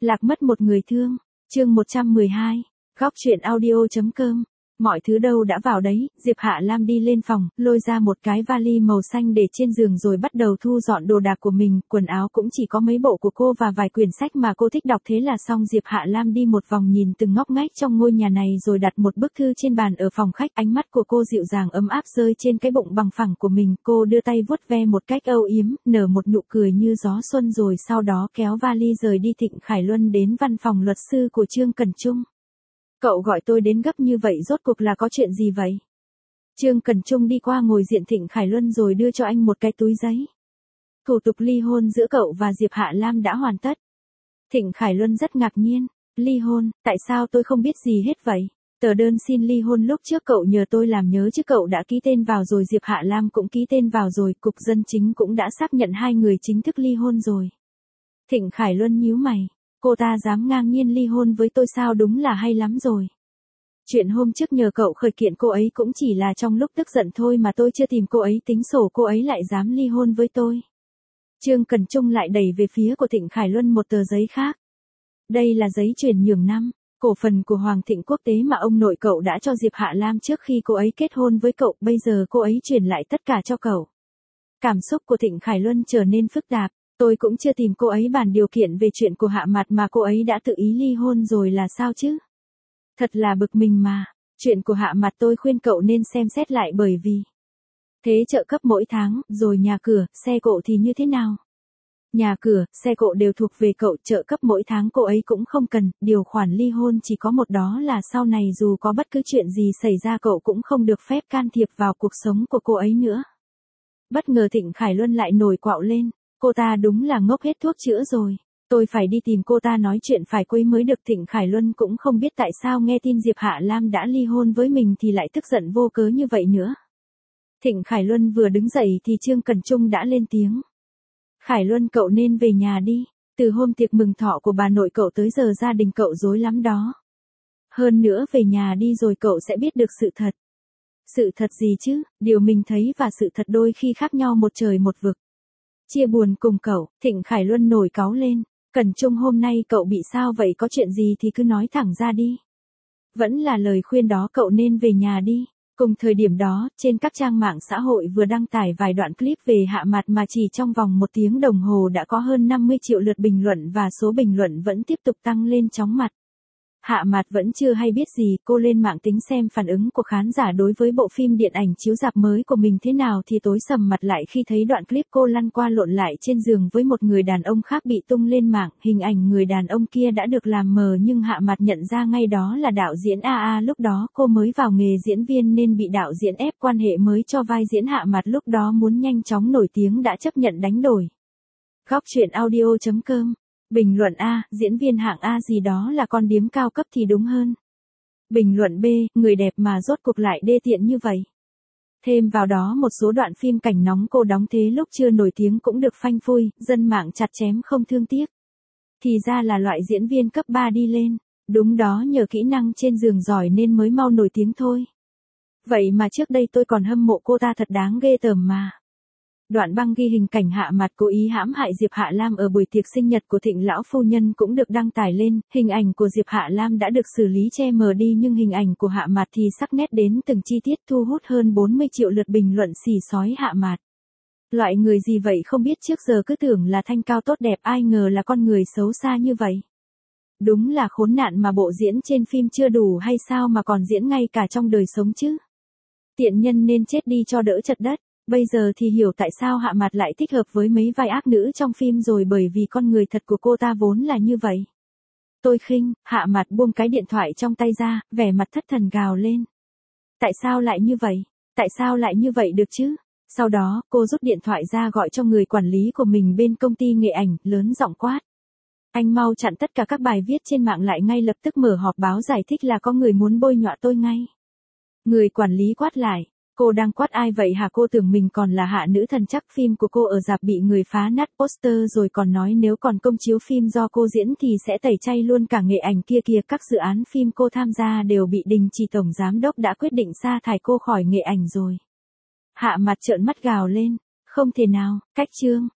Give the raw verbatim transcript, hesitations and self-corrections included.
Lạc mất một người thương. Chương một trăm mười hai. Góc truyện audio.com. Mọi thứ đâu đã vào đấy, Diệp Hạ Lam đi lên phòng, lôi ra một cái vali màu xanh để trên giường rồi bắt đầu thu dọn đồ đạc của mình, quần áo cũng chỉ có mấy bộ của cô và vài quyển sách mà cô thích đọc, thế là xong. Diệp Hạ Lam đi một vòng nhìn từng ngóc ngách trong ngôi nhà này rồi đặt một bức thư trên bàn ở phòng khách, ánh mắt của cô dịu dàng ấm áp rơi trên cái bụng bằng phẳng của mình, cô đưa tay vuốt ve một cách âu yếm, nở một nụ cười như gió xuân rồi sau đó kéo vali rời đi. Thịnh Khải Luân đến văn phòng luật sư của Trương Cẩn Trung. Cậu gọi tôi đến gấp như vậy rốt cuộc là có chuyện gì vậy? Trương Cẩn Trung đi qua ngồi diện Thịnh Khải Luân rồi đưa cho anh một cái túi giấy. Thủ tục ly hôn giữa cậu và Diệp Hạ Lam đã hoàn tất. Thịnh Khải Luân rất ngạc nhiên. Ly hôn, tại sao tôi không biết gì hết vậy? Tờ đơn xin ly hôn lúc trước cậu nhờ tôi làm nhớ chứ cậu đã ký tên vào rồi, Diệp Hạ Lam cũng ký tên vào rồi, cục dân chính cũng đã xác nhận hai người chính thức ly hôn rồi. Thịnh Khải Luân nhíu mày. Cô ta dám ngang nhiên ly hôn với tôi sao, đúng là hay lắm rồi. Chuyện hôm trước nhờ cậu khởi kiện cô ấy cũng chỉ là trong lúc tức giận thôi mà tôi chưa tìm cô ấy tính sổ, cô ấy lại dám ly hôn với tôi. Trương Cẩn Trung lại đẩy về phía của Thịnh Khải Luân một tờ giấy khác. Đây là giấy chuyển nhượng năm, cổ phần của Hoàng Thịnh Quốc tế mà ông nội cậu đã cho Diệp Hạ Lam trước khi cô ấy kết hôn với cậu, bây giờ cô ấy chuyển lại tất cả cho cậu. Cảm xúc của Thịnh Khải Luân trở nên phức tạp. Tôi cũng chưa tìm cô ấy bàn điều kiện về chuyện của Hạ Mạt mà cô ấy đã tự ý ly hôn rồi là sao chứ? Thật là bực mình mà. Chuyện của Hạ Mạt tôi khuyên cậu nên xem xét lại, bởi vì thế trợ cấp mỗi tháng, rồi nhà cửa, xe cộ thì như thế nào? Nhà cửa, xe cộ đều thuộc về cậu, trợ cấp mỗi tháng cô ấy cũng không cần, điều khoản ly hôn chỉ có một, đó là sau này dù có bất cứ chuyện gì xảy ra cậu cũng không được phép can thiệp vào cuộc sống của cô ấy nữa. Bất ngờ Thịnh Khải Luân lại nổi quạo lên. Cô ta đúng là ngốc hết thuốc chữa rồi. Tôi phải đi tìm cô ta nói chuyện phải quấy mới được. Thịnh Khải Luân cũng không biết tại sao nghe tin Diệp Hạ Lam đã ly hôn với mình thì lại tức giận vô cớ như vậy nữa. Thịnh Khải Luân vừa đứng dậy thì Trương Cẩn Trung đã lên tiếng. Khải Luân, cậu nên về nhà đi. Từ hôm tiệc mừng thọ của bà nội cậu tới giờ gia đình cậu rối lắm đó. Hơn nữa về nhà đi rồi cậu sẽ biết được sự thật. Sự thật gì chứ? Điều mình thấy và sự thật đôi khi khác nhau một trời một vực. Chia buồn cùng cậu. Thịnh Khải Luân nổi cáu lên. Cẩn Trung, hôm nay cậu bị sao vậy, có chuyện gì thì cứ nói thẳng ra đi. Vẫn là lời khuyên đó, cậu nên về nhà đi. Cùng thời điểm đó, trên các trang mạng xã hội vừa đăng tải vài đoạn clip về Hạ Mạt mà chỉ trong vòng một tiếng đồng hồ đã có hơn năm mươi triệu lượt bình luận và số bình luận vẫn tiếp tục tăng lên chóng mặt. Hạ Mạt vẫn chưa hay biết gì, cô lên mạng tính xem phản ứng của khán giả đối với bộ phim điện ảnh chiếu rạp mới của mình thế nào thì tối sầm mặt lại khi thấy đoạn clip cô lăn qua lộn lại trên giường với một người đàn ông khác bị tung lên mạng. Hình ảnh người đàn ông kia đã được làm mờ nhưng Hạ Mạt nhận ra ngay đó là đạo diễn a a. Lúc đó cô mới vào nghề diễn viên nên bị đạo diễn ép quan hệ mới cho vai diễn. Hạ Mạt lúc đó muốn nhanh chóng nổi tiếng đã chấp nhận đánh đổi. Góc truyện audio.com. Bình luận A, diễn viên hạng A gì đó là con điếm cao cấp thì đúng hơn. Bình luận B, người đẹp mà rốt cuộc lại đê tiện như vậy. Thêm vào đó một số đoạn phim cảnh nóng cô đóng thế lúc chưa nổi tiếng cũng được phanh phui, dân mạng chặt chém không thương tiếc. Thì ra là loại diễn viên cấp ba đi lên. Đúng đó, nhờ kỹ năng trên giường giỏi nên mới mau nổi tiếng thôi. Vậy mà trước đây tôi còn hâm mộ cô ta, thật đáng ghê tởm mà. Đoạn băng ghi hình cảnh Hạ Mạt cố ý hãm hại Diệp Hạ Lam ở buổi tiệc sinh nhật của Thịnh lão phu nhân cũng được đăng tải lên. Hình ảnh của Diệp Hạ Lam đã được xử lý che mờ đi nhưng hình ảnh của Hạ Mạt thì sắc nét đến từng chi tiết, thu hút hơn bốn mươi triệu lượt bình luận xỉ sói Hạ Mạt. Loại người gì vậy không biết, trước giờ cứ tưởng là thanh cao tốt đẹp, ai ngờ là con người xấu xa như vậy. Đúng là khốn nạn mà, bộ diễn trên phim chưa đủ hay sao mà còn diễn ngay cả trong đời sống chứ. Tiện nhân nên chết đi cho đỡ chật đất. Bây giờ thì hiểu tại sao Hạ Mạt lại thích hợp với mấy vai ác nữ trong phim rồi, bởi vì con người thật của cô ta vốn là như vậy. Tôi khinh. Hạ Mạt buông cái điện thoại trong tay ra, vẻ mặt thất thần gào lên. Tại sao lại như vậy? Tại sao lại như vậy được chứ? Sau đó, cô rút điện thoại ra gọi cho người quản lý của mình bên công ty nghệ ảnh, lớn giọng quát. Anh mau chặn tất cả các bài viết trên mạng lại, ngay lập tức mở họp báo giải thích là có người muốn bôi nhọ tôi ngay. Người quản lý quát lại. Cô đang quát ai vậy hả? Cô tưởng mình còn là hạ nữ thần chắc. Phim của cô ở rạp bị người phá nát poster rồi còn nói nếu còn công chiếu phim do cô diễn thì sẽ tẩy chay luôn cả nghệ ảnh kia kìa. Các dự án phim cô tham gia đều bị đình chỉ, tổng giám đốc đã quyết định sa thải cô khỏi nghệ ảnh rồi. Hạ Mạt trợn mắt gào lên. Không thể nào, cách Trương,